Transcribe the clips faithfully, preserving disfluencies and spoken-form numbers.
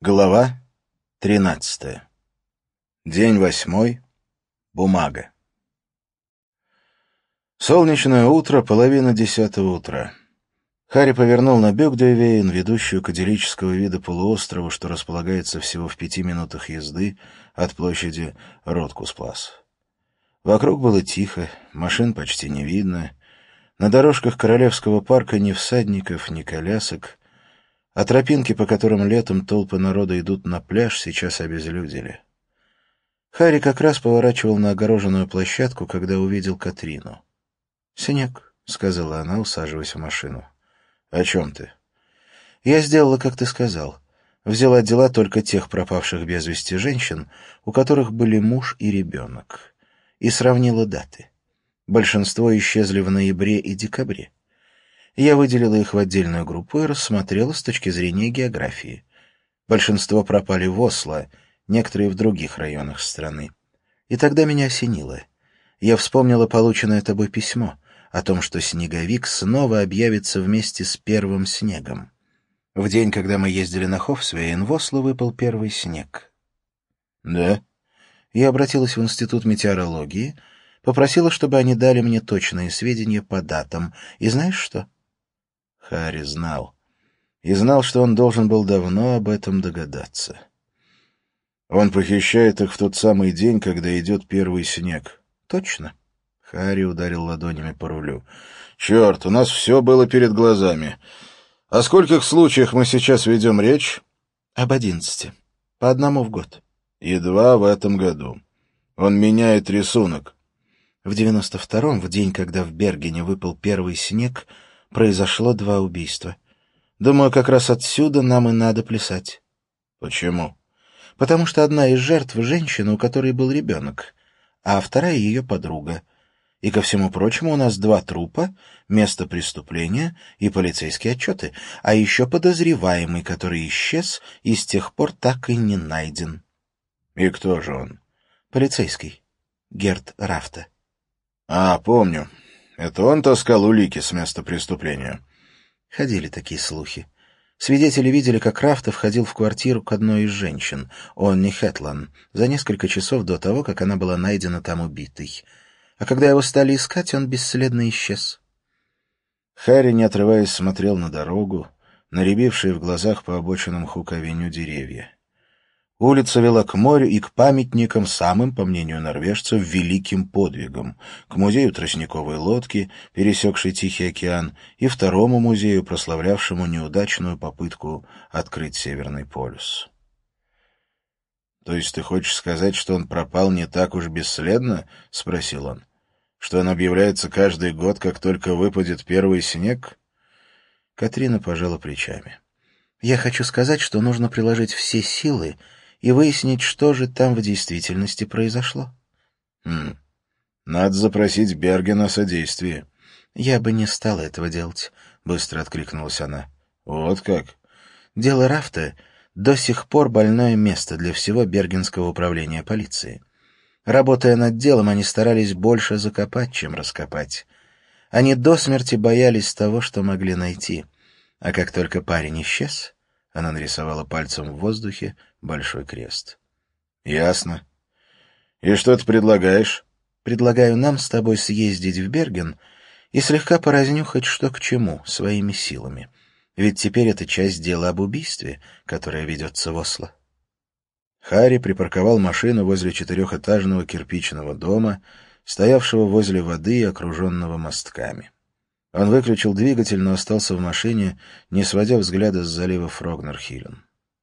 Глава тринадцатая. День восьмой. Бумага. Солнечное утро, половина десятого утра. Харри повернул на Бёгдёйвейн, ведущую к идиллического вида полуострову, что располагается всего в пяти минутах езды от площади Роткусплас. Вокруг было тихо, машин почти не видно. На дорожках Королевского парка ни всадников, ни колясок, а тропинки, по которым летом толпы народа идут на пляж, сейчас обезлюдили. Харри как раз поворачивал на огороженную площадку, когда увидел Катрину. «Снег», — сказала она, усаживаясь в машину. «О чем ты?» «Я сделала, как ты сказал. Взяла дела только тех пропавших без вести женщин, у которых были муж и ребенок, и сравнила даты. Большинство исчезли в ноябре и декабре. Я выделила их в отдельную группу и рассмотрела с точки зрения географии. Большинство пропали в Осло, некоторые в других районах страны. И тогда меня осенило. Я вспомнила полученное тобой письмо о том, что снеговик снова объявится вместе с первым снегом. В день, когда мы ездили на Хофсвейн, в Осло выпал первый снег. Да? Я обратилась в Институт метеорологии, попросила, чтобы они дали мне точные сведения по датам. И знаешь что? Харри знал. И знал, что он должен был давно об этом догадаться. Он похищает их в тот самый день, когда идет первый снег. Точно. Харри ударил ладонями по рулю. Черт, у нас все было перед глазами. О скольких случаях мы сейчас ведем речь? Об одиннадцати. По одному в год. И два в этом году. Он меняет рисунок. В девяносто втором, в день, когда в Бергене выпал первый снег, произошло два убийства. Думаю, как раз отсюда нам и надо плясать. Почему? Потому что одна из жертв — женщина, у которой был ребенок, а вторая — ее подруга. И, ко всему прочему, у нас два трупа, место преступления и полицейские отчеты, а еще подозреваемый, который исчез и с тех пор так и не найден. И кто же он? Полицейский. Герт Рафта. А, помню. Это он таскал улики с места преступления? Ходили такие слухи. Свидетели видели, как Рафта входил в квартиру к одной из женщин, Онни Хэтлан, за несколько часов до того, как она была найдена там убитой. А когда его стали искать, он бесследно исчез. Харри, не отрываясь, смотрел на дорогу, на рябившие в глазах по обочинам Хук-авеню деревья. Улица вела к морю и к памятникам самым, по мнению норвежцев, великим подвигам, к музею тростниковой лодки, пересекшей Тихий океан, и второму музею, прославлявшему неудачную попытку открыть Северный полюс. «То есть ты хочешь сказать, что он пропал не так уж бесследно?» — спросил он. «Что он объявляется каждый год, как только выпадет первый снег?» Катрина пожала плечами. «Я хочу сказать, что нужно приложить все силы и выяснить, что же там в действительности произошло. Хм. Надо запросить Бергена о содействии. Я бы не стала этого делать, быстро откликнулась она. Вот как? Дело Рафта до сих пор больное место для всего Бергенского управления полиции. Работая над делом, они старались больше закопать, чем раскопать. Они до смерти боялись того, что могли найти. А как только парень исчез, она нарисовала пальцем в воздухе большой крест. «Ясно. И что ты предлагаешь?» «Предлагаю нам с тобой съездить в Берген и слегка поразнюхать, что к чему, своими силами. Ведь теперь это часть дела об убийстве, которое ведется в Осло». Харри припарковал машину возле четырехэтажного кирпичного дома, стоявшего возле воды и окруженного мостками. Он выключил двигатель, но остался в машине, не сводя взгляда с залива Фрогнер-Хиллен.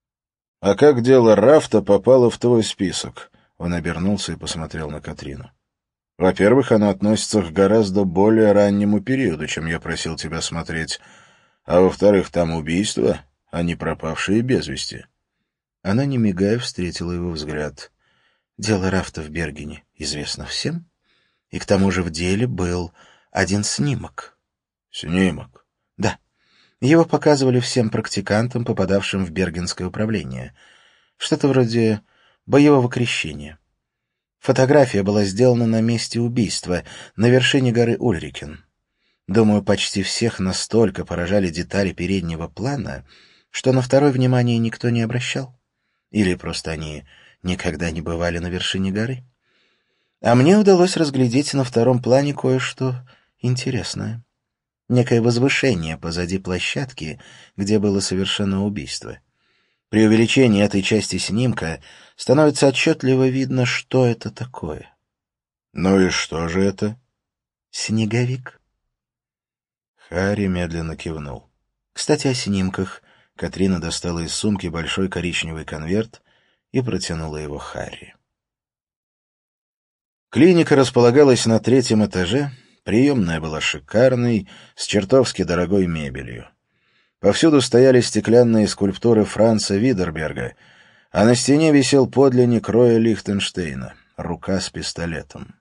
«А как дело Рафта попало в твой список?» Он обернулся и посмотрел на Катрину. «Во-первых, оно относится к гораздо более раннему периоду, чем я просил тебя смотреть. А во-вторых, там убийства, а не пропавшие без вести». Она, не мигая, встретила его взгляд. «Дело Рафта в Бергене известно всем, и к тому же в деле был один снимок». «Снимок?» «Да. Его показывали всем практикантам, попадавшим в Бергенское управление. Что-то вроде боевого крещения. Фотография была сделана на месте убийства, на вершине горы Ульрикен. Думаю, почти всех настолько поражали детали переднего плана, что на второе внимание никто не обращал. Или просто они никогда не бывали на вершине горы? А мне удалось разглядеть на втором плане кое-что интересное. Некое возвышение позади площадки, где было совершено убийство. При увеличении этой части снимка становится отчетливо видно, что это такое. Ну и что же это? Снеговик. Харри медленно кивнул. Кстати, о снимках. Катрина достала из сумки большой коричневый конверт и протянула его Харри. Клиника располагалась на третьем этаже, приемная была шикарной, с чертовски дорогой мебелью. Повсюду стояли стеклянные скульптуры Франца Видерберга, а на стене висел подлинник Роя Лихтенштейна — рука с пистолетом.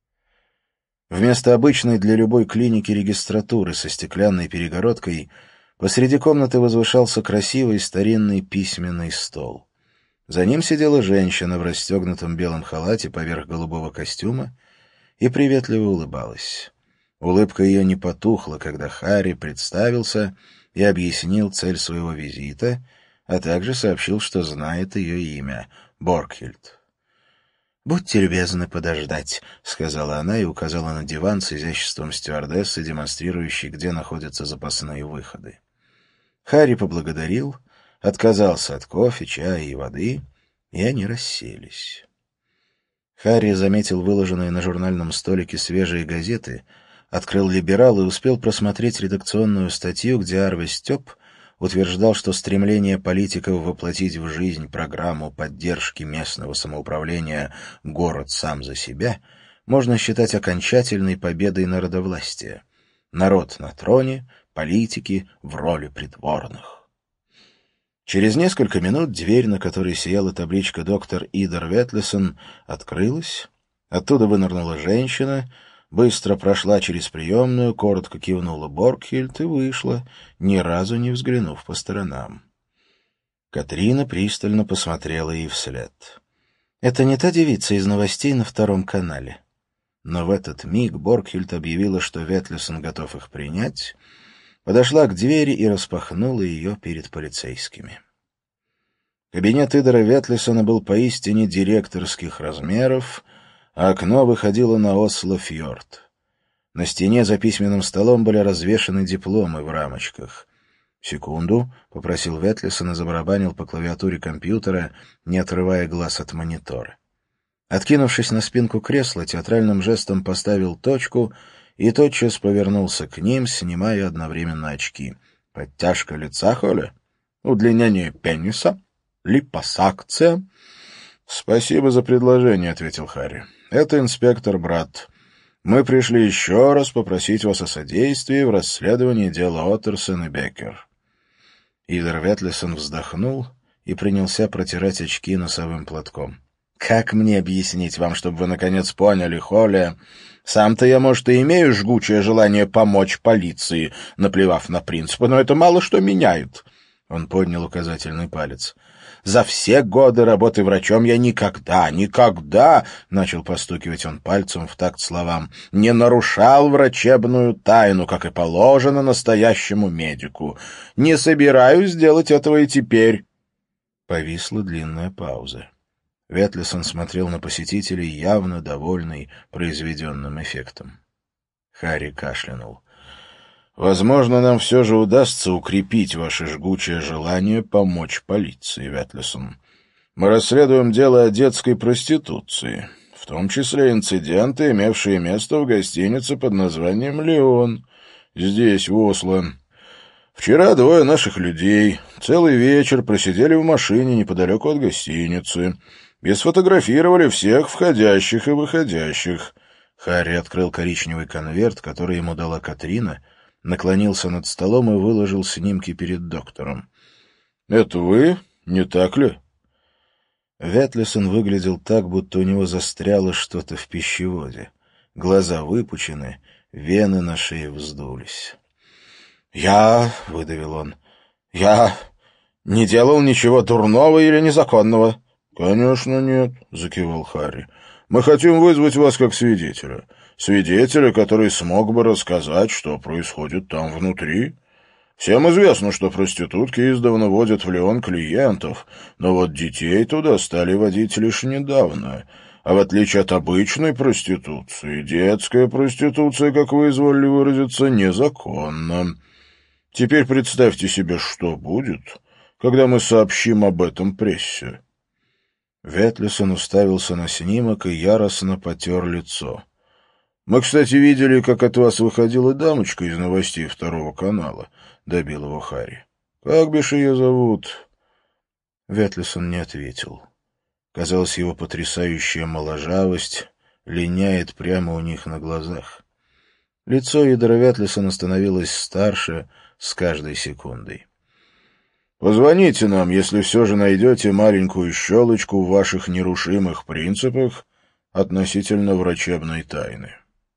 Вместо обычной для любой клиники регистратуры со стеклянной перегородкой посреди комнаты возвышался красивый старинный письменный стол. За ним сидела женщина в расстегнутом белом халате поверх голубого костюма и приветливо улыбалась. Улыбка ее не потухла, когда Харри представился и объяснил цель своего визита, а также сообщил, что знает ее имя — Боркхильд. «Будьте любезны подождать», — сказала она и указала на диван с изяществом стюардессы, демонстрирующей, где находятся запасные выходы. Харри поблагодарил, отказался от кофе, чая и воды, и они расселись. Харри заметил выложенные на журнальном столике свежие газеты, открыл «Либерал» и успел просмотреть редакционную статью, где Арве Стёп утверждал, что стремление политиков воплотить в жизнь программу поддержки местного самоуправления «Город сам за себя» можно считать окончательной победой народовластия. Народ на троне, политики в роли придворных. Через несколько минут дверь, на которой сияла табличка «Доктор Идер Ветлесон», открылась. Оттуда вынырнула женщина, быстро прошла через приемную, коротко кивнула Боркхильд и вышла, ни разу не взглянув по сторонам. Катрина пристально посмотрела ей вслед. «Это не та девица из новостей на втором канале». Но в этот миг Боркхильд объявила, что Ветлесон готов их принять, подошла к двери и распахнула ее перед полицейскими. Кабинет Идера Ветлесона был поистине директорских размеров, а окно выходило на Осло-фьорд. На стене за письменным столом были развешаны дипломы в рамочках. «Секунду», — попросил Ветлесон и забарабанил по клавиатуре компьютера, не отрывая глаз от монитора. Откинувшись на спинку кресла, театральным жестом поставил точку и тотчас повернулся к ним, снимая одновременно очки. «Подтяжка лица, Холя? Удлинение пениса? Липосакция?» «Спасибо за предложение», — ответил Харри. «Это инспектор Брат. Мы пришли еще раз попросить вас о содействии в расследовании дела Оттерсон и Беккер». Идер Ветлесон вздохнул и принялся протирать очки носовым платком. «Как мне объяснить вам, чтобы вы наконец поняли, Холли? Сам-то я, может, и имею жгучее желание помочь полиции, наплевав на принципы, но это мало что меняет». Он поднял указательный палец. «За все годы работы врачом я никогда, никогда, — начал постукивать он пальцем в такт словам, — не нарушал врачебную тайну, как и положено настоящему медику. Не собираюсь делать этого и теперь». Повисла длинная пауза. Ветлесон смотрел на посетителей, явно довольный произведенным эффектом. Харри кашлянул. «Возможно, нам все же удастся укрепить ваше жгучее желание помочь полиции, Ветлесон. Мы расследуем дело о детской проституции, в том числе инциденты, имевшие место в гостинице под названием «Леон», здесь, в Осло. Вчера двое наших людей целый вечер просидели в машине неподалеку от гостиницы и сфотографировали всех входящих и выходящих». Харри открыл коричневый конверт, который ему дала Катрина, наклонился над столом и выложил снимки перед доктором. «Это вы, не так ли?» Ветлесон выглядел так, будто у него застряло что-то в пищеводе. Глаза выпучены, вены на шее вздулись. «Я...» — выдавил он. «Я не делал ничего дурного или незаконного». «Конечно нет», — закивал Харри. «Мы хотим вызвать вас как свидетеля. Свидетеля, который смог бы рассказать, что происходит там внутри. Всем известно, что проститутки издавна водят в Лион клиентов, но вот детей туда стали водить лишь недавно. А в отличие от обычной проституции, детская проституция, как вы изволили выразиться, незаконна. Теперь представьте себе, что будет, когда мы сообщим об этом прессе». Ветлисон уставился на снимок и яростно потер лицо. «Мы, кстати, видели, как от вас выходила дамочка из новостей второго канала», — добил его Харри. «Как бишь ее зовут?» Ветлисон не ответил. Казалось, его потрясающая моложавость линяет прямо у них на глазах. Лицо Идора Ветлисона становилось старше с каждой секундой. «Позвоните нам, если все же найдете маленькую щелочку в ваших нерушимых принципах относительно врачебной тайны».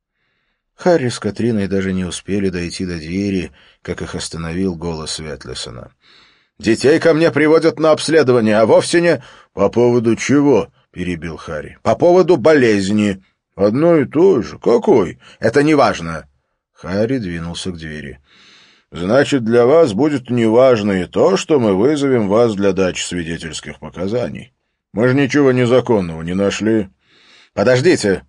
Харри с Катриной даже не успели дойти до двери, как их остановил голос Ветлисона. «Детей ко мне приводят на обследование, а вовсе не...» «По поводу чего?» — перебил Харри. «По поводу болезни». «Одно и то же. Какой?» «Это неважно». Харри двинулся к двери. «Значит, для вас будет неважно и то, что мы вызовем вас для дачи свидетельских показаний. Мы же ничего незаконного не нашли». «Подождите!»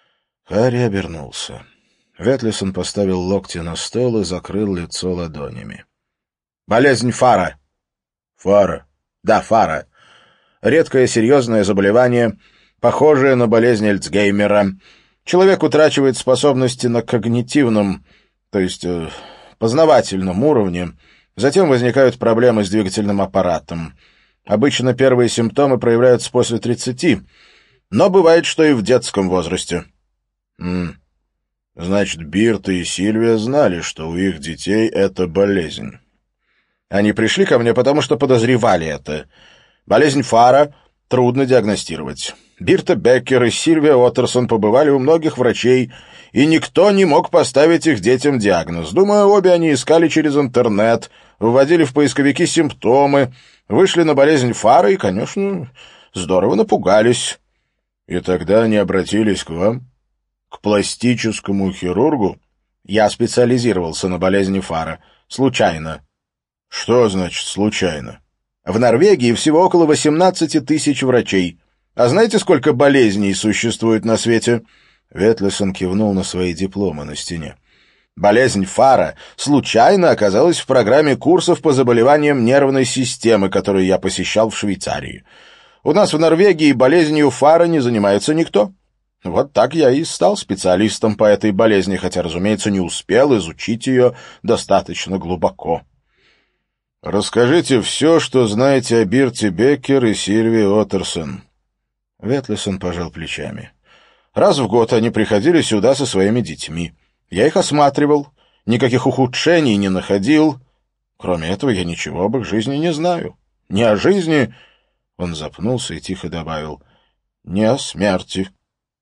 Харри обернулся. Ветлисон поставил локти на стол и закрыл лицо ладонями. «Болезнь Фара». «Фара?» «Да, Фара. Редкое серьезное заболевание, похожее на болезнь Альцгеймера. Человек утрачивает способности на когнитивном, то есть э, познавательном уровне. Затем возникают проблемы с двигательным аппаратом. Обычно первые симптомы проявляются после тридцати, но бывает, что и в детском возрасте». «М-м. Значит, Бирта и Сильвия знали, что у их детей это болезнь. Они пришли ко мне, потому что подозревали это. Болезнь Фара трудно диагностировать. Бирта Беккер и Сильвия Уотерсон побывали у многих врачей, и никто не мог поставить их детям диагноз. Думаю, обе они искали через интернет, вводили в поисковики симптомы, вышли на болезнь Фара и, конечно, здорово напугались. И тогда они обратились к вам? К пластическому хирургу? Я специализировался на болезни Фара. Случайно. Что значит «случайно»? В Норвегии всего около восемнадцати тысяч врачей. А знаете, сколько болезней существует на свете? Ветлисон кивнул на свои дипломы на стене. Болезнь Фара случайно оказалась в программе курсов по заболеваниям нервной системы, которые я посещал в Швейцарии. У нас в Норвегии болезнью Фара не занимается никто. Вот так я и стал специалистом по этой болезни, хотя, разумеется, не успел изучить ее достаточно глубоко. «Расскажите все, что знаете о Бирте Беккер и Сильвии Уотерсон». Ветлисон пожал плечами. «Раз в год они приходили сюда со своими детьми. Я их осматривал, никаких ухудшений не находил. Кроме этого, я ничего об их жизни не знаю. Не о жизни...» Он запнулся и тихо добавил. «Не о смерти».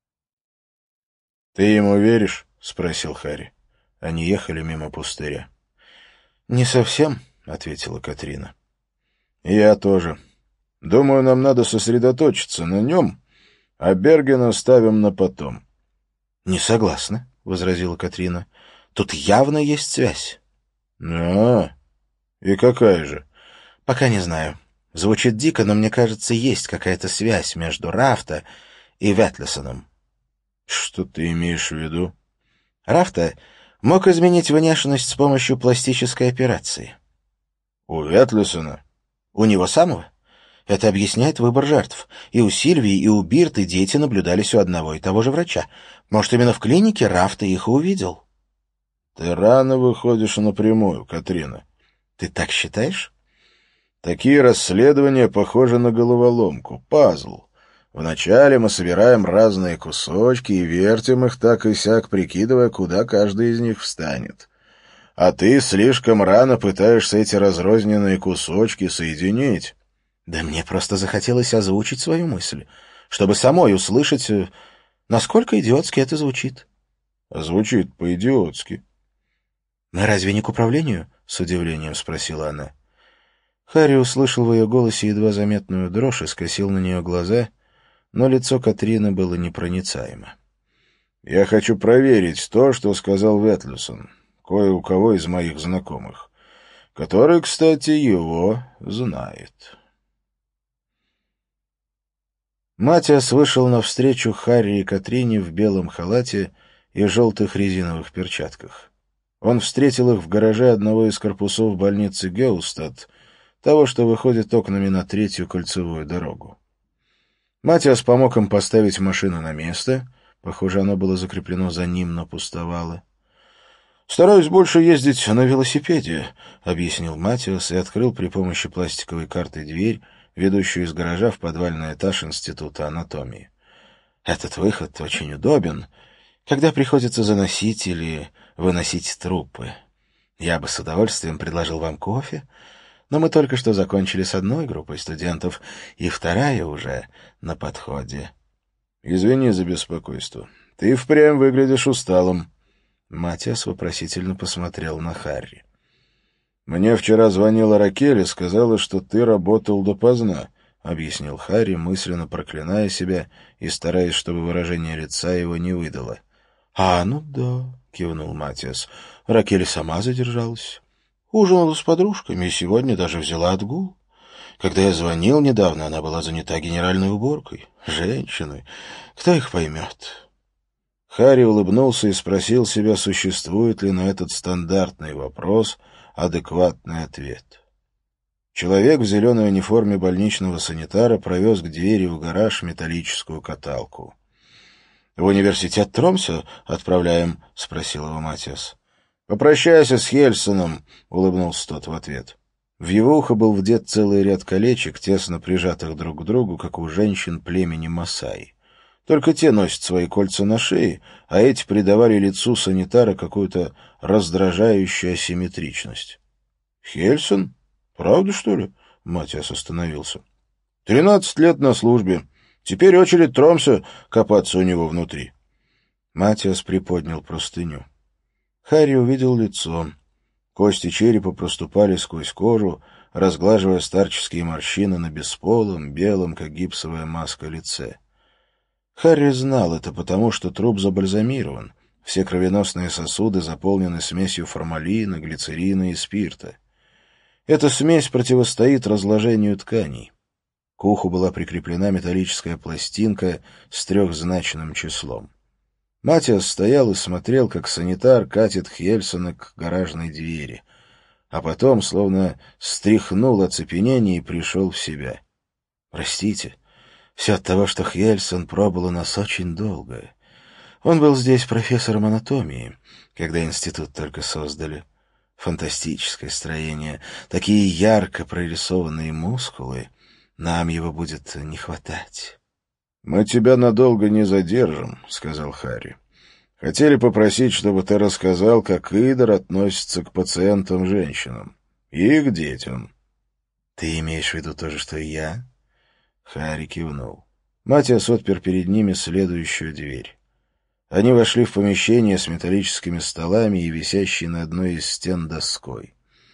«Ты ему веришь?» — спросил Харри. Они ехали мимо пустыря. «Не совсем», — ответила Катрина. «Я тоже. Думаю, нам надо сосредоточиться на нем, а Бергена ставим на потом». «Не согласна», — возразила Катрина. «Тут явно есть связь». «А, и какая же?» «Пока не знаю. Звучит дико, но мне кажется, есть какая-то связь между Рафта и Ветлисоном». «Что ты имеешь в виду?» «Рафта мог изменить внешность с помощью пластической операции». «У Ветлисона?» «У него самого. Это объясняет выбор жертв. И у Сильвии, и у Бирты дети наблюдались у одного и того же врача. Может, именно в клинике Рафта их и увидел». «Ты рано выходишь напрямую, Катрина». «Ты так считаешь?» «Такие расследования похожи на головоломку, пазл. Вначале мы собираем разные кусочки и вертим их так и сяк, прикидывая, куда каждый из них встанет. А ты слишком рано пытаешься эти разрозненные кусочки соединить». «Да мне просто захотелось озвучить свою мысль, чтобы самой услышать, насколько идиотски это звучит». «Звучит по-идиотски». «Мы разве не к управлению?» — с удивлением спросила она. Харри услышал в ее голосе едва заметную дрожь и скосил на нее глаза, но лицо Катрины было непроницаемо. «Я хочу проверить то, что сказал Ветлисон, кое у кого из моих знакомых. который, кстати, его знает. Матиас вышел навстречу Харри и Катрине в белом халате и желтых резиновых перчатках. Он встретил их в гараже одного из корпусов больницы Геустад, того, что выходит окнами на третью кольцевую дорогу. Матиас помог им поставить машину на место. Похоже, оно было закреплено за ним, но пустовало. «Стараюсь больше ездить на велосипеде», — объяснил Матиас и открыл при помощи пластиковой карты дверь, ведущую из гаража в подвальный этаж Института анатомии. «Этот выход очень удобен, когда приходится заносить или выносить трупы. Я бы с удовольствием предложил вам кофе, но мы только что закончили с одной группой студентов, и вторая уже на подходе». «Извини за беспокойство. Ты впрямь выглядишь усталым». Матиас вопросительно посмотрел на Харри. «Мне вчера звонила Ракель и сказала, что ты работал допоздна», — объяснил Харри, мысленно проклиная себя и стараясь, чтобы выражение лица его не выдало. «А, ну да», — кивнул Матиас. «Ракель сама задержалась. Ужинала с подружками и сегодня даже взяла отгул. Когда я звонил недавно, она была занята генеральной уборкой. Женщины. Кто их поймет?» Харри улыбнулся и спросил себя, существует ли на этот стандартный вопрос адекватный ответ. Человек в зеленой униформе больничного санитара провез к двери в гараж металлическую каталку. «В университет Тромсе отправляем?» — спросил его Матиас. «Попрощайся с Хельсоном», — улыбнулся тот в ответ. В его ухо был вдет целый ряд колечек, тесно прижатых друг к другу, как у женщин племени Масаи. Только те носят свои кольца на шее, а эти придавали лицу санитара какую-то раздражающую асимметричность. «Хельсон? Правда, что ли?» — Матиас остановился. «Тринадцать лет на службе. Теперь очередь Тромса копаться у него внутри». Матиас приподнял простыню. Харри увидел лицо. Кости черепа проступали сквозь кожу, разглаживая старческие морщины на бесполом, белом, как гипсовая маска, лице. Харри знал это потому, что труп забальзамирован. Все кровеносные сосуды заполнены смесью формалина, глицерина и спирта. Эта смесь противостоит разложению тканей. К уху была прикреплена металлическая пластинка с трехзначным числом. Матиас стоял и смотрел, как санитар катит Хельсона к гаражной двери, а потом словно стряхнул оцепенение и пришел в себя. «Простите, все от того, что Хельсон пробыл у нас очень долго. Он был здесь профессором анатомии, когда институт только создали. Фантастическое строение, такие ярко прорисованные мускулы. Нам его будет не хватать». «Мы тебя надолго не задержим», — сказал Харри. «Хотели попросить, чтобы ты рассказал, как Идор относится к пациентам-женщинам и к детям». «Ты имеешь в виду то же, что и я?» Харри кивнул. Матиас отпер перед ними следующую дверь. Они вошли в помещение с металлическими столами и висящей на одной из стен доской.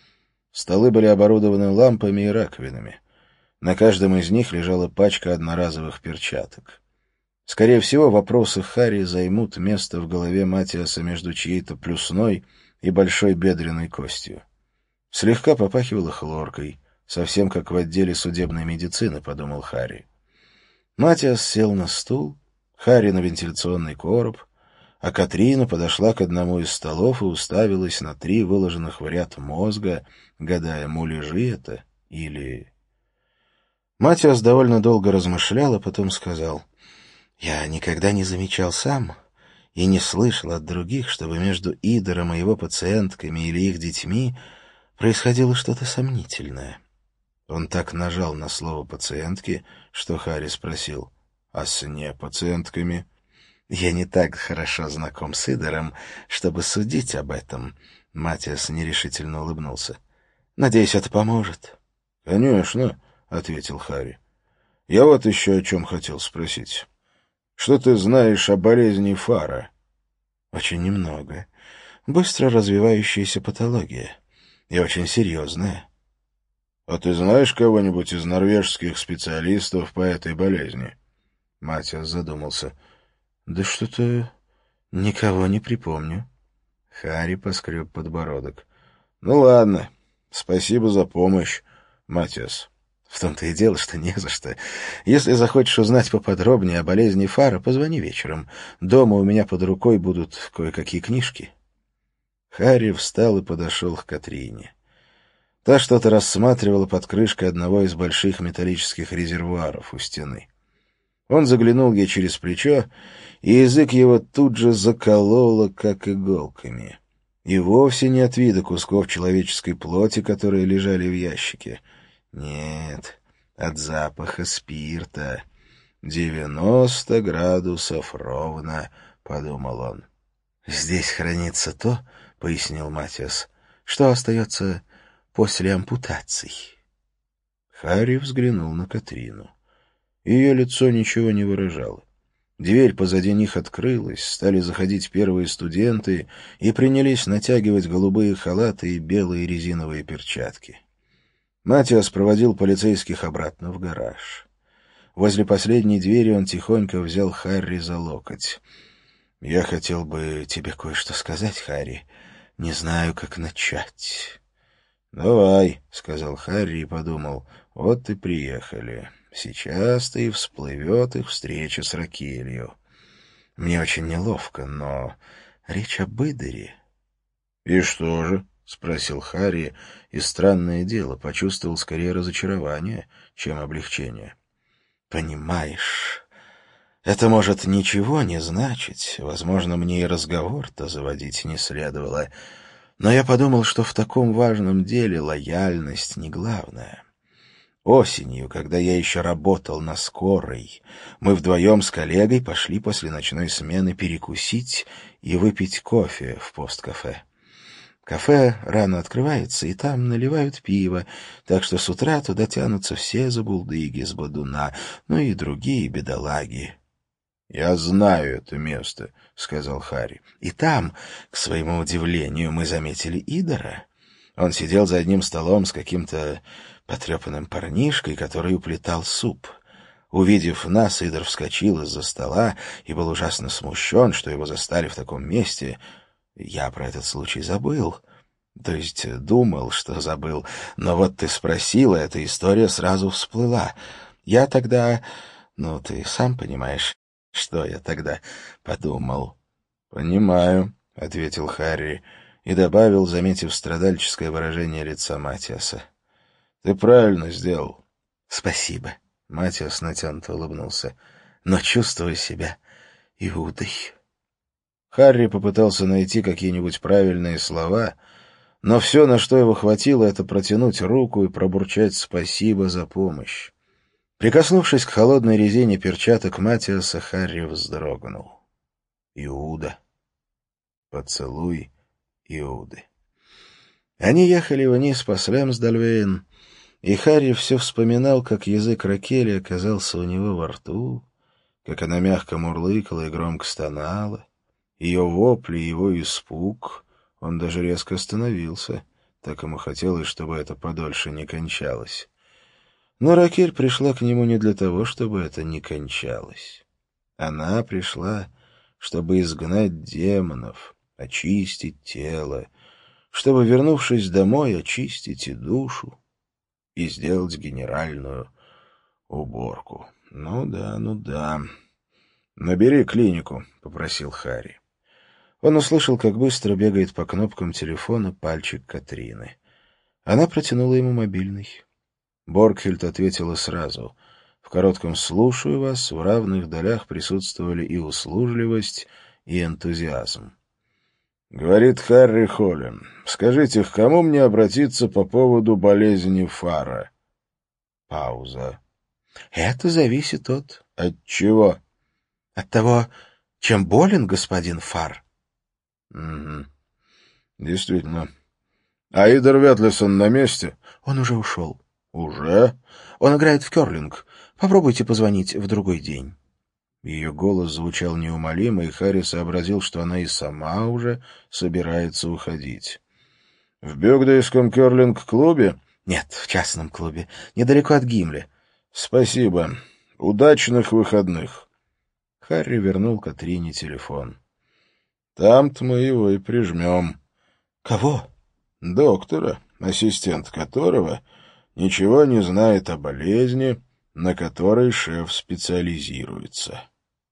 Столы были оборудованы лампами и раковинами. На каждом из них лежала пачка одноразовых перчаток. Скорее всего, вопросы Харри займут место в голове Матиаса между чьей-то плюсной и большой бедренной костью. Слегка попахивало хлоркой, совсем как в отделе судебной медицины, подумал Харри. Матиас сел на стул, Харри на вентиляционный короб, а Катрина подошла к одному из столов и уставилась на три выложенных в ряд мозга, гадая, муляжи это или... Матиас довольно долго размышлял, а потом сказал: «Я никогда не замечал сам и не слышал от других, чтобы между Идором и его пациентками или их детьми происходило что-то сомнительное». Он так нажал на слово «пациентки», что Харри спросил: «А с не пациентками?» «Я не так хорошо знаком с Идором, чтобы судить об этом», — Матиас нерешительно улыбнулся. «Надеюсь, это поможет». «Конечно», — ответил Харри. «Я вот еще о чем хотел спросить. Что ты знаешь о болезни Фара?» «Очень немного. Быстро развивающаяся патология. И очень серьезная». «А ты знаешь кого-нибудь из норвежских специалистов по этой болезни?» Матиас задумался. «Да что-то никого не припомню». Харри поскреб подбородок. «Ну ладно. Спасибо за помощь, Матиас. В том-то и дело, что не за что. Если захочешь узнать поподробнее о болезни Фара, позвони вечером. Дома у меня под рукой будут кое-какие книжки. Харри встал и подошел к Катрине. Та что-то рассматривала под крышкой одного из больших металлических резервуаров у стены. Он заглянул ей через плечо, и язык его тут же закололо, как иголками. И вовсе не от вида кусков человеческой плоти, которые лежали в ящике. Нет, от запаха спирта. «Девяносто градусов ровно», — подумал он. «Здесь хранится то, — пояснил Матиас, — что остается после ампутаций». Харри взглянул на Катрину. Ее лицо ничего не выражало. Дверь позади них открылась, стали заходить первые студенты и принялись натягивать голубые халаты и белые резиновые перчатки. Матиас проводил полицейских обратно в гараж. Возле последней двери он тихонько взял Харри за локоть. «Я хотел бы тебе кое-что сказать, Харри. Не знаю, как начать». «Давай», — сказал Харри и подумал, — «вот и приехали. Сейчас-то и всплывет их встреча с Ракелью. Мне очень неловко, но речь об Идере». «И что же?» — спросил Харри, и, странное дело, почувствовал скорее разочарование, чем облегчение. «Понимаешь, это может ничего не значить. Возможно, мне и разговор-то заводить не следовало. Но я подумал, что в таком важном деле лояльность не главное. Осенью, когда я еще работал на скорой, мы вдвоем с коллегой пошли после ночной смены перекусить и выпить кофе в посткафе. Кафе рано открывается, и там наливают пиво, так что с утра туда тянутся все забулдыги с Бодуна, ну и другие бедолаги. — Я знаю это место, — сказал Харри. И там, к своему удивлению, мы заметили Идора. Он сидел за одним столом с каким-то потрепанным парнишкой, который уплетал суп. Увидев нас, Идор вскочил из-за стола и был ужасно смущен, что его застали в таком месте. Я про этот случай забыл. То есть думал, что забыл. Но вот ты спросила, эта история сразу всплыла. Я тогда... Ну, ты сам понимаешь, что я тогда подумал. — Понимаю, — ответил Харри и добавил, заметив страдальческое выражение лица Матиаса. — Ты правильно сделал. — Спасибо. Матиас натянуто улыбнулся. — Но чувствую себя Иудой. Харри попытался найти какие-нибудь правильные слова, но все, на что его хватило, это протянуть руку и пробурчать спасибо за помощь. Прикоснувшись к холодной резине перчаток Матиаса, Харри вздрогнул. Иуда. Поцелуй Иуды. Они ехали вниз по Слемсдальвейн, и Харри все вспоминал, как язык Ракели оказался у него во рту, как она мягко мурлыкала и громко стонала. Ее вопли, его испуг. Он даже резко остановился. Так ему хотелось, чтобы это подольше не кончалось. Но Ракель пришла к нему не для того, чтобы это не кончалось. Она пришла, чтобы изгнать демонов, очистить тело, чтобы, вернувшись домой, очистить и душу и сделать генеральную уборку. Ну да, ну да. «Набери клинику», — попросил Харри. Он услышал, как быстро бегает по кнопкам телефона пальчик Катрины. Она протянула ему мобильный. Боргхельд ответила сразу. В коротком «слушаю вас» в равных долях присутствовали и услужливость, и энтузиазм. «Говорит Харри Холлин, скажите, к кому мне обратиться по поводу болезни Фара?» Пауза. «Это зависит от...» «От чего?» «От того, чем болен господин Фар». «Угу. Действительно. А Идор Ветлисон на месте?» «Он уже ушел». «Уже?» «Он играет в керлинг. Попробуйте позвонить в другой день». Ее голос звучал неумолимо, и Харри сообразил, что она и сама уже собирается уходить. «В Бёгдейском керлинг-клубе?» «Нет, в частном клубе, недалеко от Гимле». «Спасибо. Удачных выходных». Харри вернул Катрине телефон. «Там-то мы его и прижмем». «Кого?» «Доктора. ассистент которого ничего не знает о болезни, на которой шеф специализируется.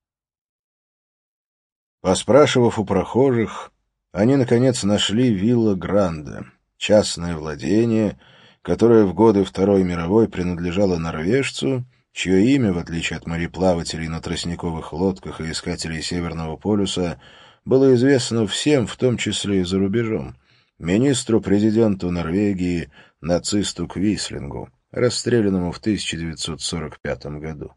Поспрашивав у прохожих, они, наконец, нашли вилла Гранде, частное владение, которое в годы Второй мировой принадлежало норвежцу, чье имя, в отличие от мореплавателей на тростниковых лодках и искателей Северного полюса, было известно всем, в том числе и за рубежом, министру-президенту Норвегии, нацисту Квислингу, расстрелянному в тысяча девятьсот сорок пятом году.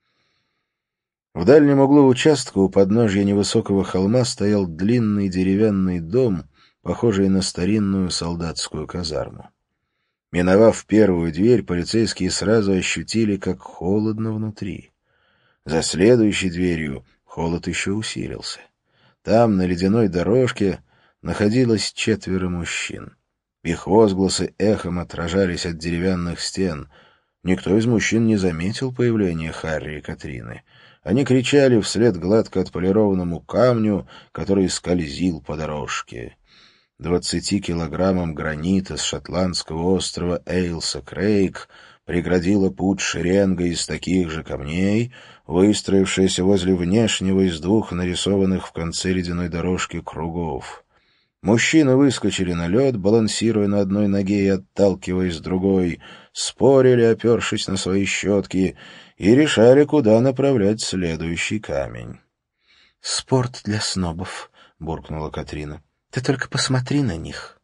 В дальнем углу участка у подножья невысокого холма стоял длинный деревянный дом, похожий на старинную солдатскую казарму. Миновав первую дверь, полицейские сразу ощутили, как холодно внутри. За следующей дверью холод еще усилился. Там, на ледяной дорожке, находилось четверо мужчин. Их возгласы эхом отражались от деревянных стен. Никто из мужчин не заметил появления Харри и Катрины. Они кричали вслед гладко отполированному камню, который скользил по дорожке. Двадцати килограммам гранита с шотландского острова Эйлса-Крейг преградила путь шеренга из таких же камней, выстроившаяся возле внешнего из двух нарисованных в конце ледяной дорожки кругов. Мужчины выскочили на лед, балансируя на одной ноге и отталкиваясь другой, спорили, опершись на свои щетки, и решали, куда направлять следующий камень. — Спорт для снобов, — буркнула Катрина. — Ты только посмотри на них.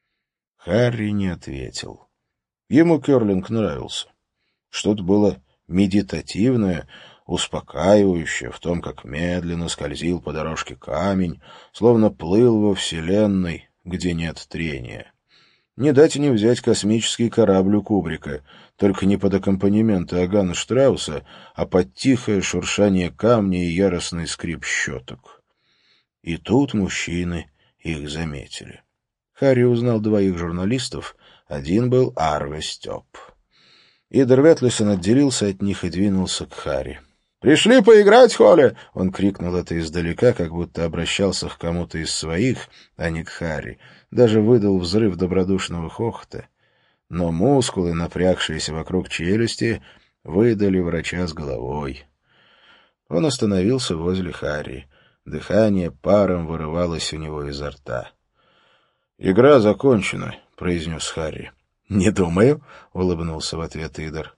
Харри не ответил. Ему керлинг нравился. Что-то было медитативное, успокаивающее в том, как медленно скользил по дорожке камень, словно плыл во вселенной, где нет трения. Не дать и не взять космический корабль у Кубрика, только не под аккомпанемент Иоганна Штрауса, а под тихое шуршание камня и яростный скрип щеток. И тут мужчины их заметили. Харри узнал двоих журналистов, один был Арве Стёп. Идер Ветлессон отделился от них и двинулся к Харри. «Пришли поиграть, Холли!» — он крикнул это издалека, как будто обращался к кому-то из своих, а не к Харри. Даже выдал взрыв добродушного хохота. Но мускулы, напрягшиеся вокруг челюсти, выдали врача с головой. Он остановился возле Харри. Дыхание паром вырывалось у него изо рта. «Игра закончена», — произнес Харри. «Не думаю», — улыбнулся в ответ Идер.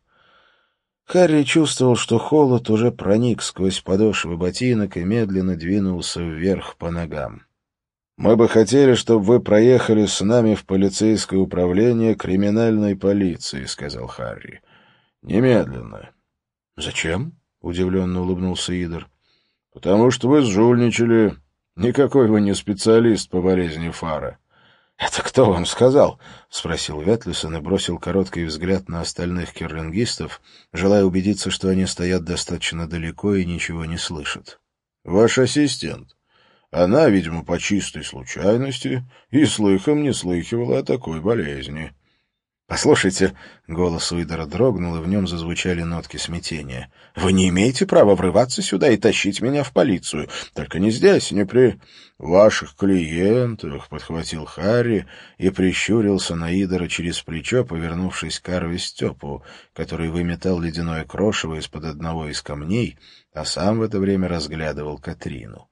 Харри чувствовал, что холод уже проник сквозь подошвы ботинок и медленно двинулся вверх по ногам. «Мы бы хотели, чтобы вы проехали с нами в полицейское управление криминальной полиции», — сказал Харри. «Немедленно». «Зачем?» — удивленно улыбнулся Идер. «Потому что вы сжульничали. Никакой вы не специалист по болезни Фара». «Это кто вам сказал?» — спросил Ветлессон и бросил короткий взгляд на остальных керлингистов, желая убедиться, что они стоят достаточно далеко и ничего не слышат. «Ваш ассистент. Она, видимо, по чистой случайности и слыхом не слыхивала о такой болезни». «Послушайте», — голос Уидера дрогнул, и в нем зазвучали нотки смятения. «Вы не имеете права врываться сюда и тащить меня в полицию. Только не здесь, не при ваших клиентах», — подхватил Харри и прищурился на Идера через плечо, повернувшись к Арве Стёпу, который выметал ледяное крошево из-под одного из камней, а сам в это время разглядывал Катрину.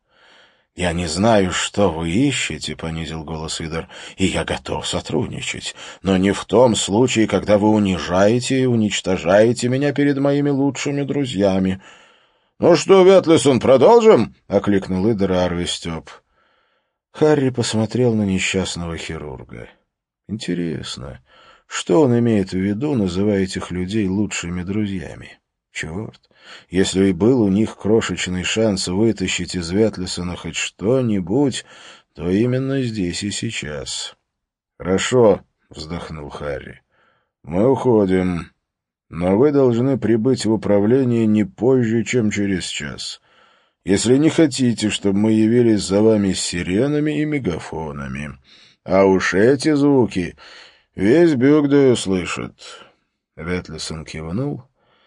«Я не знаю, что вы ищете», — понизил голос Идер, — «и я готов сотрудничать, но не в том случае, когда вы унижаете и уничтожаете меня перед моими лучшими друзьями». «Ну что, Ветлессон, продолжим?» — окликнул Идер Арве Стёп. Харри посмотрел на несчастного хирурга. «Интересно, что он имеет в виду, называя этих людей лучшими друзьями? Черт! Если и был у них крошечный шанс вытащить из Ветлессона хоть что-нибудь, то именно здесь и сейчас». «Хорошо», — вздохнул Харри. «Мы уходим, но вы должны прибыть в управление не позже, чем через час, если не хотите, чтобы мы явились за вами с сиренами и мегафонами. А уж эти звуки весь Бюгде услышит». Ветлессон кивнул,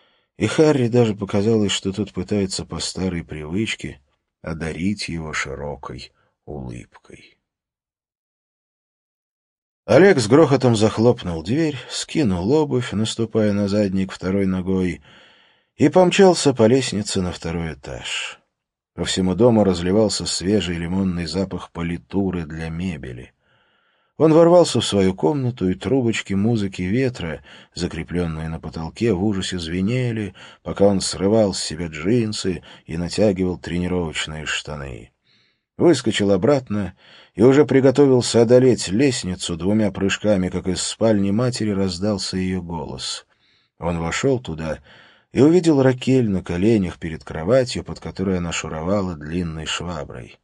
и Харри даже показалось, что тот пытается по старой привычке одарить его широкой улыбкой. Олег с грохотом захлопнул дверь, скинул обувь, наступая на задник второй ногой, и помчался по лестнице на второй этаж. По всему дому разливался свежий лимонный запах политуры для мебели. Он ворвался в свою комнату, и трубочки музыки ветра, закрепленные на потолке, в ужасе звенели, пока он срывал с себя джинсы и натягивал тренировочные штаны. Выскочил обратно и уже приготовился одолеть лестницу двумя прыжками, как из спальни матери раздался ее голос. Он вошел туда и увидел Ракель на коленях перед кроватью, под которой она шуровала длинной шваброй.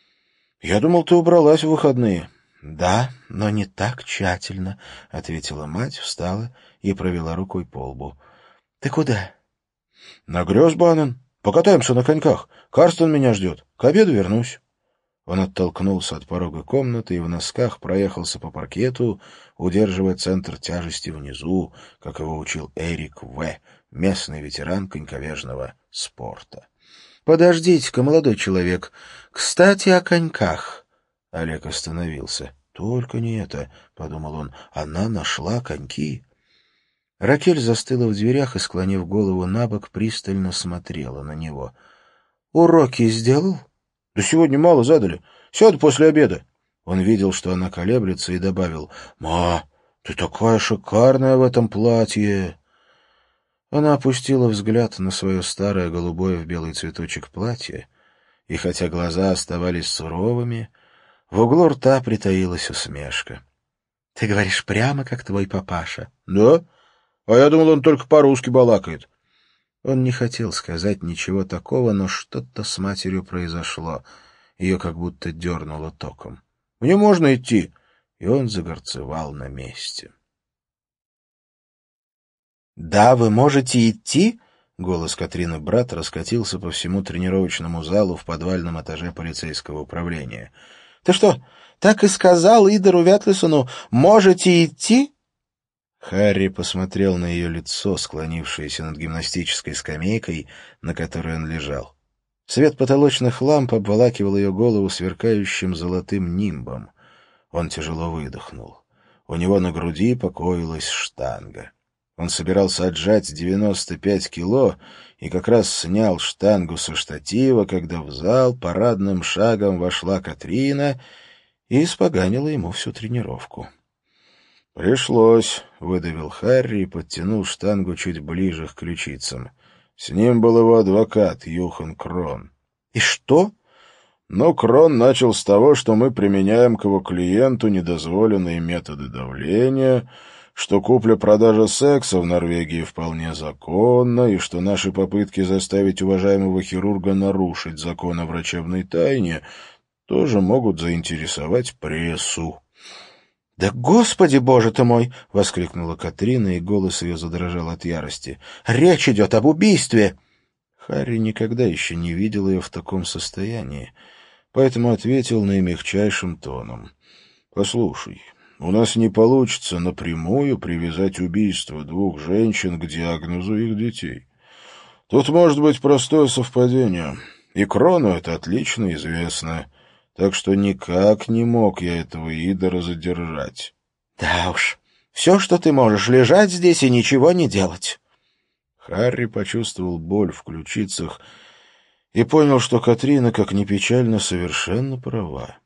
— Я думал, ты убралась в выходные. — Да, но не так тщательно, — ответила мать, встала и провела рукой по лбу. — Ты куда? — На Грёсбанен. Покатаемся на коньках. Карстен меня ждет. К обеду вернусь. Он оттолкнулся от порога комнаты и в носках проехался по паркету, удерживая центр тяжести внизу, как его учил Эрик В., местный ветеран коньковежного спорта. — Подождите-ка, молодой человек. Кстати, о коньках. Олег остановился. — Только не это, — подумал он, — она нашла коньки. Ракель застыла в дверях и, склонив голову набок, пристально смотрела на него. — Уроки сделал? — Да сегодня мало задали. Сяду после обеда. Он видел, что она колеблется, и добавил: — Ма, ты такая шикарная в этом платье. Она опустила взгляд на свое старое голубое в белый цветочек платье, и хотя глаза оставались суровыми, в углу рта притаилась усмешка. — Ты говоришь прямо, как твой папаша. — Да? А я думал, он только по-русски балакает. Он не хотел сказать ничего такого, но что-то с матерью произошло. Ее как будто дернуло током. — Мне можно идти? И он загорцевал на месте. «Да, вы можете идти?» — голос Катрины брат раскатился по всему тренировочному залу в подвальном этаже полицейского управления. «Ты что, так и сказал Идору Вятлисону, можете идти?» Харри посмотрел на ее лицо, склонившееся над гимнастической скамейкой, на которой он лежал. Свет потолочных ламп обволакивал ее голову сверкающим золотым нимбом. Он тяжело выдохнул. У него на груди покоилась штанга. Он собирался отжать девяносто пять кило и как раз снял штангу со штатива, когда в зал парадным шагом вошла Катрина и испоганила ему всю тренировку. «Пришлось», — выдавил Харри и подтянул штангу чуть ближе к ключицам. С ним был его адвокат, Юхан Крон. «И что?» «Ну, Крон начал с того, что мы применяем к его клиенту недозволенные методы давления, что купля-продажа секса в Норвегии вполне законна, и что наши попытки заставить уважаемого хирурга нарушить закон о врачебной тайне тоже могут заинтересовать прессу». «Да господи боже ты мой!» — воскликнула Катрина, и голос ее задрожал от ярости. «Речь идет об убийстве!» Харри никогда еще не видел ее в таком состоянии, поэтому ответил наимягчайшим тоном. «Послушай, у нас не получится напрямую привязать убийство двух женщин к диагнозу их детей. Тут может быть простое совпадение, и Крону это отлично известно». Так что никак не мог я этого Идора задержать. — Да уж, все, что ты можешь, лежать здесь и ничего не делать. Харри почувствовал боль в ключицах и понял, что Катрина, как ни печально, совершенно права.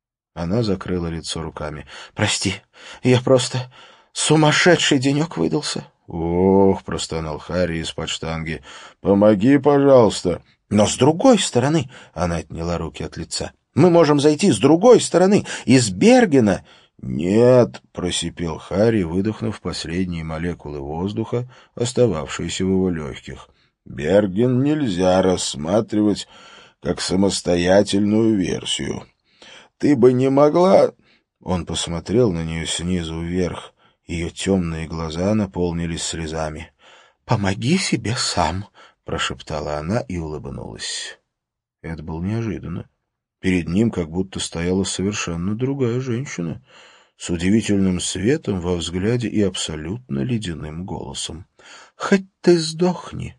Она закрыла лицо руками. — Прости, я просто... сумасшедший денек выдался. — Ох, — простонал Харри из-под штанги, — помоги, пожалуйста. — Но с другой стороны... — она отняла руки от лица. — Мы можем зайти с другой стороны, из Бергена. — Нет, — просипел Харри, выдохнув последние молекулы воздуха, остававшиеся в его легких. — Берген нельзя рассматривать как самостоятельную версию. Ты бы не могла... Он посмотрел на нее снизу вверх. Ее темные глаза наполнились слезами. — Помоги себе сам, — прошептала она и улыбнулась. Это было неожиданно. Перед ним как будто стояла совершенно другая женщина, с удивительным светом во взгляде и абсолютно ледяным голосом. «Хоть ты сдохни!»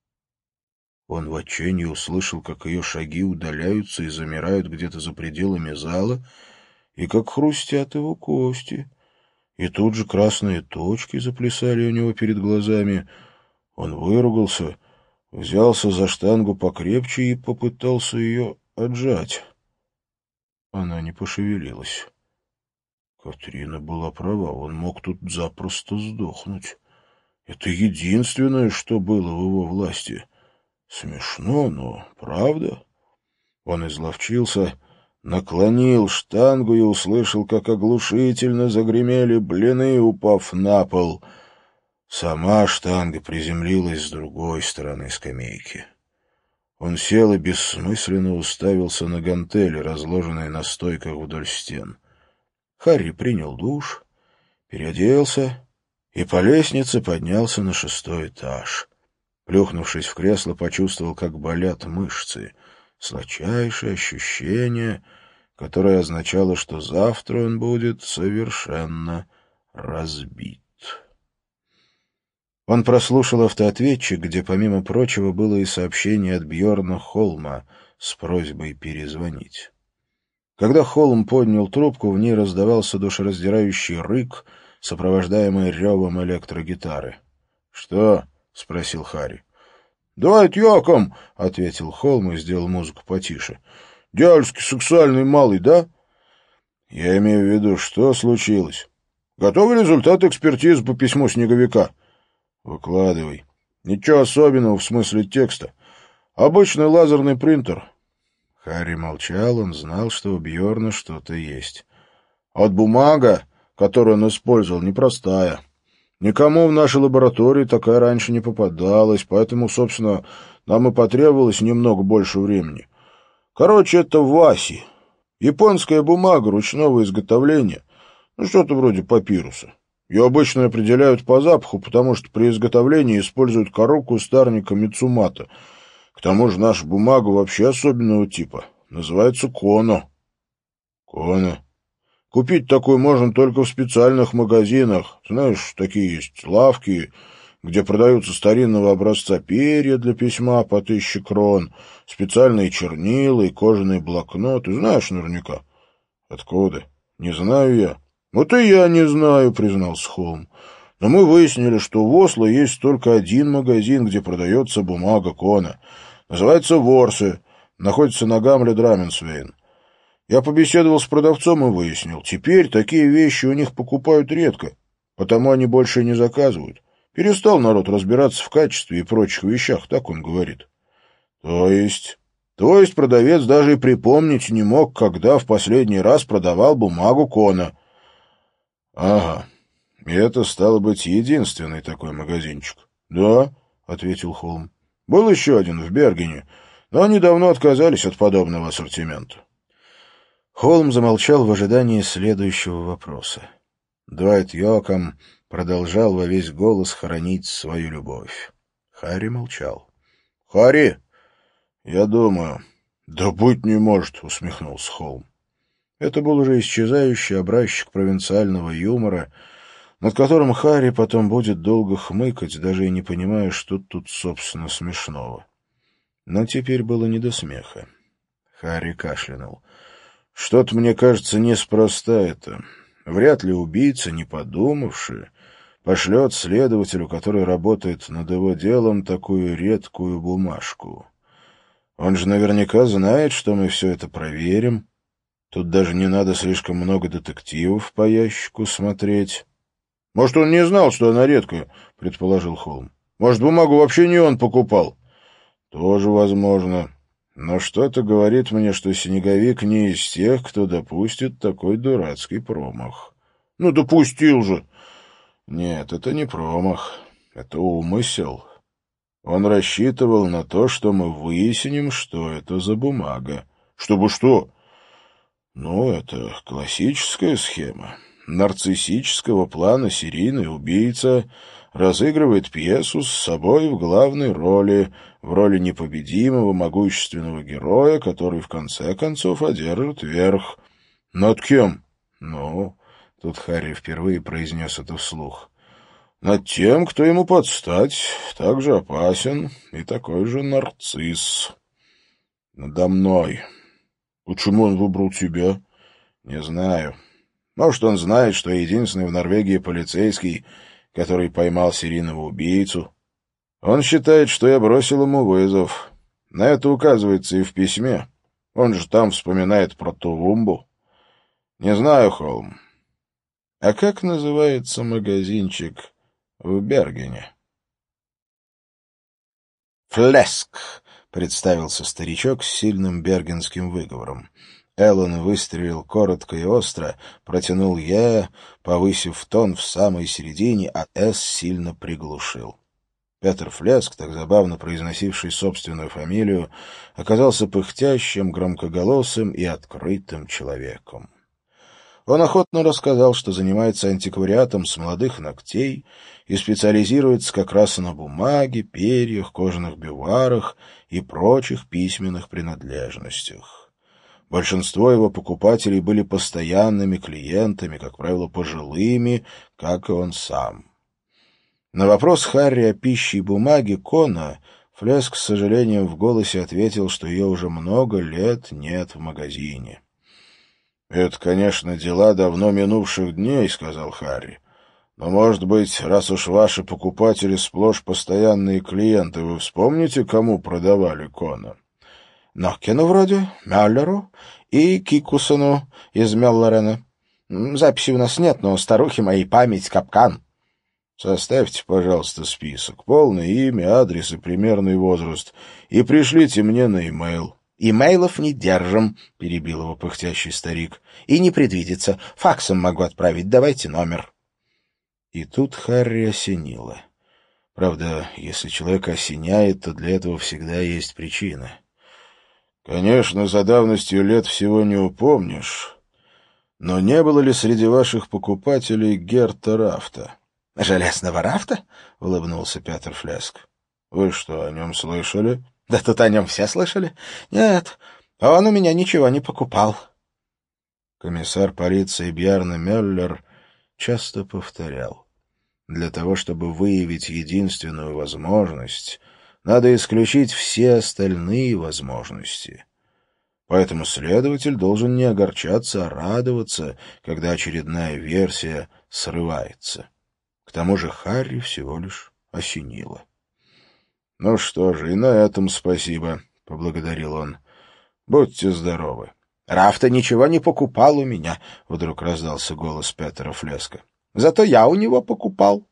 Он в отчаянии услышал, как ее шаги удаляются и замирают где-то за пределами зала, и как хрустят его кости, и тут же красные точки заплясали у него перед глазами. Он выругался, взялся за штангу покрепче и попытался ее отжать. Она не пошевелилась. Катрина была права, он мог тут запросто сдохнуть. Это единственное, что было в его власти. Смешно, но правда. Он изловчился, наклонил штангу и услышал, как оглушительно загремели блины, упав на пол. Сама штанга приземлилась с другой стороны скамейки. Он сел и бессмысленно уставился на гантели, разложенные на стойках вдоль стен. Харри принял душ, переоделся и по лестнице поднялся на шестой этаж. Плюхнувшись в кресло, почувствовал, как болят мышцы. Сладчайшее ощущение, которое означало, что завтра он будет совершенно разбит. Он прослушал автоответчик, где, помимо прочего, было и сообщение от Бьорна Холма с просьбой перезвонить. Когда Холм поднял трубку, в ней раздавался душераздирающий рык, сопровождаемый ревом электрогитары. — Что? — спросил Харри. — Дуайт Йоком, — ответил Холм и сделал музыку потише. — Дьявольски сексуальный малый, да? — Я имею в виду, что случилось? — Готовы результаты экспертизы по письму снеговика? — Выкладывай. — Ничего особенного в смысле текста. Обычный лазерный принтер. Харри молчал, он знал, что у Бьорна что-то есть. — А вот бумага, которую он использовал, непростая. Никому в нашей лаборатории такая раньше не попадалась, поэтому, собственно, нам и потребовалось немного больше времени. Короче, это васи. Японская бумага ручного изготовления. Ну, что-то вроде папируса. Ее обычно определяют по запаху, потому что при изготовлении используют кору кустарника мицумата. К тому же наша бумага вообще особенного типа. Называется коно. Коно. Купить такую можно только в специальных магазинах. Знаешь, такие есть лавки, где продаются старинного образца перья для письма по тысяче крон, специальные чернила и кожаные блокноты. Знаешь наверняка. Откуда? Не знаю я. Вот и я не знаю, признался Холм. Но мы выяснили, что в Осло есть только один магазин, где продается бумага Кона. Называется Ворсе. Находится на Гамле Драменсвейн. Я побеседовал с продавцом и выяснил. Теперь такие вещи у них покупают редко, потому они больше не заказывают. Перестал народ разбираться в качестве и прочих вещах, так он говорит. То есть... То есть продавец даже и припомнить не мог, когда в последний раз продавал бумагу Кона. Ага. И это, стало быть, единственный такой магазинчик. Да, — ответил Холм. Был еще один в Бергене, но они давно отказались от подобного ассортимента. Холм замолчал в ожидании следующего вопроса. Дуайт Йоком продолжал во весь голос хоронить свою любовь. Харри молчал. — Харри, я думаю... — Да быть не может, — усмехнулся Холм. Это был уже исчезающий образчик провинциального юмора, над которым Харри потом будет долго хмыкать, даже и не понимая, что тут, собственно, смешного. Но теперь было не до смеха. Харри кашлянул. Что-то, мне кажется, неспроста это. Вряд ли убийца, не подумавший, пошлет следователю, который работает над его делом, такую редкую бумажку. Он же наверняка знает, что мы все это проверим. Тут даже не надо слишком много детективов по ящику смотреть. — Может, он не знал, что она редкая, — предположил Холм. — Может, бумагу вообще не он покупал? — Тоже возможно. Но что-то говорит мне, что снеговик не из тех, кто допустит такой дурацкий промах. — Ну, допустил же. — Нет, это не промах. Это умысел. Он рассчитывал на то, что мы выясним, что это за бумага. — Чтобы что? — Ну, это классическая схема. Нарциссического плана серийный убийца разыгрывает пьесу с собой в главной роли, в роли непобедимого, могущественного героя, который в конце концов одержит верх. Над кем? Ну, тут Харри впервые произнес это вслух. Над тем, кто ему подстать, так же опасен и такой же нарцисс. Надо мной. Почему он выбрал тебя? Не знаю. Может, он знает, что я единственный в Норвегии полицейский, который поймал серийного убийцу. Он считает, что я бросил ему вызов. На это указывается и в письме. Он же там вспоминает про Тувумбу. Не знаю, Холм. А как называется магазинчик в Бергене? «Флеск», — представился старичок с сильным бергенским выговором. Эллен выстрелил коротко и остро, протянул «е», повысив тон в самой середине, а «с» сильно приглушил. Петр Флеск, так забавно произносивший собственную фамилию, оказался пыхтящим, громкоголосым и открытым человеком. Он охотно рассказал, что занимается антиквариатом с молодых ногтей и специализируется как раз на бумаге, перьях, кожаных бюварах и прочих письменных принадлежностях. Большинство его покупателей были постоянными клиентами, как правило, пожилыми, как и он сам. На вопрос Харри о пище и бумаге Кона Флеск с сожалением в голосе ответил, что ее уже много лет нет в магазине. «Это, конечно, дела давно минувших дней», — сказал Харри. «Но, может быть, раз уж ваши покупатели сплошь постоянные клиенты, вы вспомните, кому продавали Кона?» «Ноккину вроде, Мюллеру и Кикусону из Меллорена. Записи у нас нет, но старухи моей память капкан». «Составьте, пожалуйста, список, полное имя, адрес и примерный возраст, и пришлите мне на e-mail». «Имейлов не держим», — перебил его пыхтящий старик. «И не предвидится. Факсом могу отправить. Давайте номер». И тут Харри осенило. Правда, если человека осеняет, то для этого всегда есть причина. «Конечно, за давностью лет всего не упомнишь. Но не было ли среди ваших покупателей Герта Рафта?» «Железного Рафта?» — улыбнулся Петр Флеск. «Вы что, о нем слышали?» «Да тут о нем все слышали. Нет, он у меня ничего не покупал». Комиссар полиции Бьярне Мюллер часто повторял: для того, чтобы выявить единственную возможность, надо исключить все остальные возможности. Поэтому следователь должен не огорчаться, а радоваться, когда очередная версия срывается. К тому же Харри всего лишь осенило. «Ну что же, и на этом спасибо», — поблагодарил он. «Будьте здоровы». «Рафта ничего не покупал у меня», — вдруг раздался голос Петра Флеска. «Зато я у него покупал».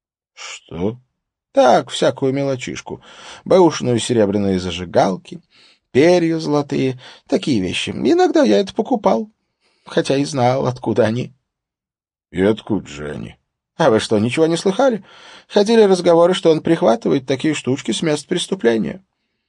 «Что?» «Так, всякую мелочишку. Бэушную серебряные зажигалки, перья золотые, такие вещи. Иногда я это покупал, хотя и знал, откуда они». «И откуда же они?» «А вы что, ничего не слыхали? Ходили разговоры, что он прихватывает такие штучки с мест преступления».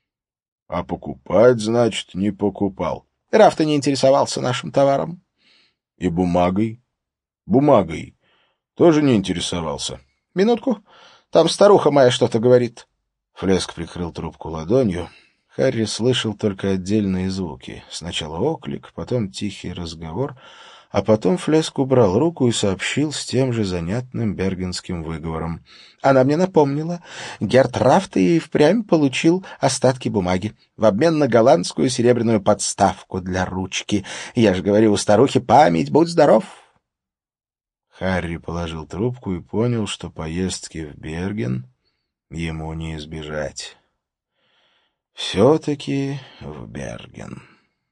«А покупать, значит, не покупал?» «Рафта не интересовался нашим товаром». «И бумагой?» «Бумагой тоже не интересовался?» «Минутку, там старуха моя что-то говорит». Флеск прикрыл трубку ладонью. Харри слышал только отдельные звуки. Сначала оклик, потом тихий разговор, а потом Флеск убрал руку и сообщил с тем же занятным бергенским выговором. Она мне напомнила. Герт Рафта и впрямь получил остатки бумаги в обмен на голландскую серебряную подставку для ручки. Я же говорю, у старухи память, будь здоров. Харри положил трубку и понял, что поездки в Берген ему не избежать. Все-таки в Берген.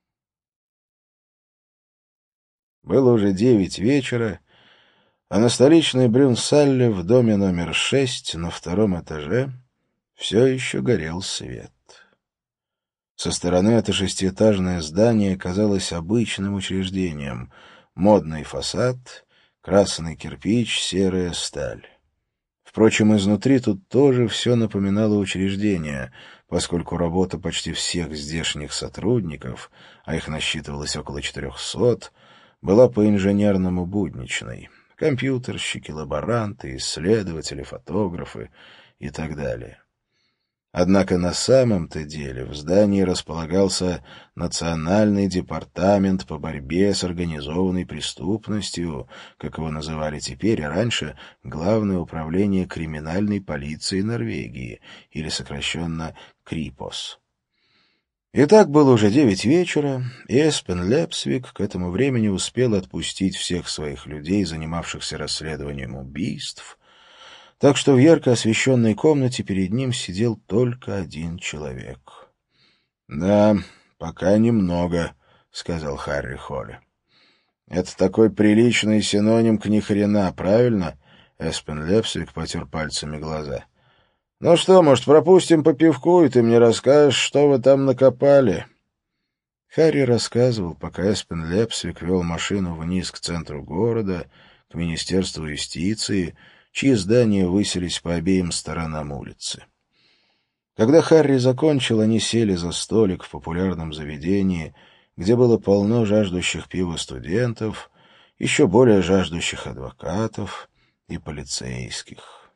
Было уже девять вечера, а на столичной Брюнсалле в доме номер шесть на втором этаже все еще горел свет. Со стороны это шестиэтажное здание казалось обычным учреждением. Модный фасад, красный кирпич, серая сталь. Впрочем, изнутри тут тоже все напоминало учреждение, поскольку работа почти всех здешних сотрудников, а их насчитывалось около четырехсот, была по-инженерному будничной. Компьютерщики, лаборанты, исследователи, фотографы и так далее. Однако на самом-то деле в здании располагался Национальный департамент по борьбе с организованной преступностью, как его называли теперь, а раньше Главное управление криминальной полиции Норвегии, или сокращенно КРИПОС. И так было уже девять вечера, и Эспен Лепсвик к этому времени успел отпустить всех своих людей, занимавшихся расследованием убийств, так что в ярко освещенной комнате перед ним сидел только один человек. — Да, пока немного, — сказал Харри Холли. — Это такой приличный синоним к ни хрена, правильно? Эспен Лепсвик потер пальцами глаза. — Ну что, может, пропустим по пивку, и ты мне расскажешь, что вы там накопали? Харри рассказывал, пока Эспен Лепсвик вел машину вниз к центру города, к Министерству юстиции, чьи здания высились по обеим сторонам улицы. Когда Харри закончил, они сели за столик в популярном заведении, где было полно жаждущих пива студентов, еще более жаждущих адвокатов и полицейских.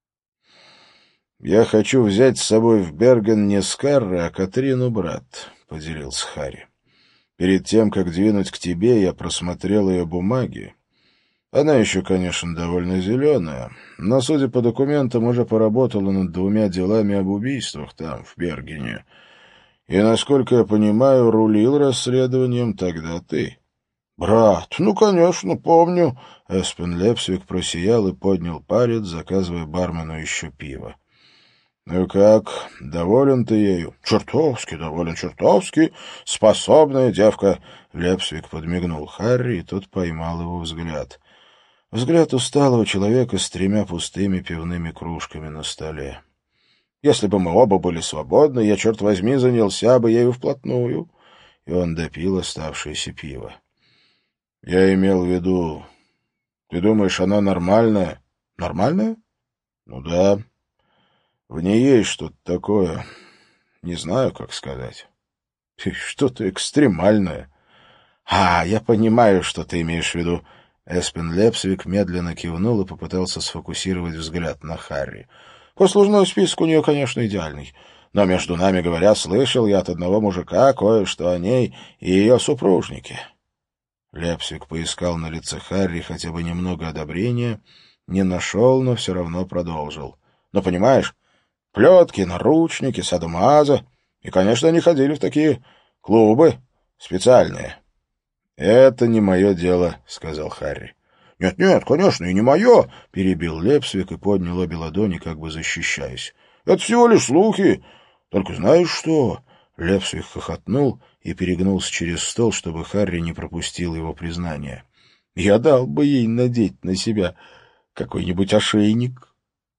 «Я хочу взять с собой в Берген не Скарре, а Катрину Брат», — поделился Харри. «Перед тем, как двинуть к тебе, я просмотрел ее бумаги. Она еще, конечно, довольно зеленая, но, судя по документам, уже поработала над двумя делами об убийствах там, в Бергене. И, насколько я понимаю, рулил расследованием тогда ты». «Брат, ну, конечно, помню». Эспен Лепсвик просиял и поднял палец, заказывая бармену еще пиво. «Ну как, доволен ты ею?» «Чертовски доволен, чертовски. Способная девка». Лепсвик подмигнул Харри, и тот поймал его взгляд. Взгляд усталого человека с тремя пустыми пивными кружками на столе. «Если бы мы оба были свободны, я, черт возьми, занялся бы ею вплотную». И он допил оставшееся пиво. «Я имел в виду... Ты думаешь, она нормальная?» «Нормальная?» «Ну да. В ней есть что-то такое... Не знаю, как сказать. Что-то экстремальное». «А, я понимаю, что ты имеешь в виду». Эспен Лепсвик медленно кивнул и попытался сфокусировать взгляд на Харри. «Послужной список у нее, конечно, идеальный. Но, между нами говоря, слышал я от одного мужика кое-что о ней и ее супружнике». Лепсвик поискал на лице Харри хотя бы немного одобрения, не нашел, но все равно продолжил. «Ну, понимаешь, плетки, наручники, садомаза. И, конечно, они ходили в такие клубы специальные». «Это не мое дело», — сказал Харри. «Нет-нет, конечно, и не мое», — перебил Лепсвик и поднял обе ладони, как бы защищаясь. «Это всего лишь слухи. Только знаешь что?» Лепсвик хохотнул и перегнулся через стол, чтобы Харри не пропустил его признание. «Я дал бы ей надеть на себя какой-нибудь ошейник».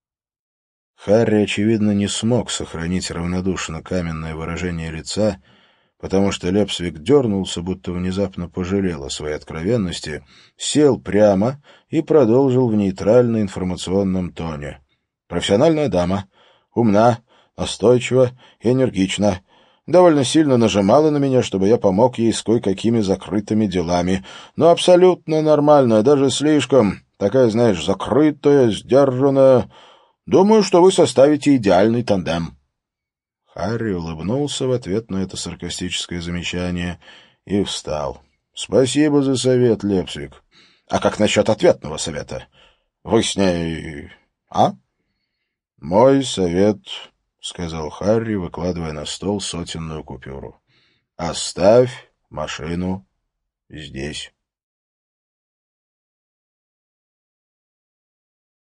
Харри, очевидно, не смог сохранить равнодушно каменное выражение лица, потому что Лепсвик дернулся, будто внезапно пожалел о своей откровенности, сел прямо и продолжил в нейтрально-информационном тоне. «Профессиональная дама, умна, настойчива и энергична. Довольно сильно нажимала на меня, чтобы я помог ей с кое-какими закрытыми делами. Но абсолютно нормальная, даже слишком. Такая, знаешь, закрытая, сдержанная. Думаю, что вы составите идеальный тандем». Харри улыбнулся в ответ на это саркастическое замечание и встал. «Спасибо за совет, Лепсвик. А как насчет ответного совета? Вы с ней... а?» «Мой совет», — сказал Харри, выкладывая на стол сотенную купюру. «Оставь машину здесь».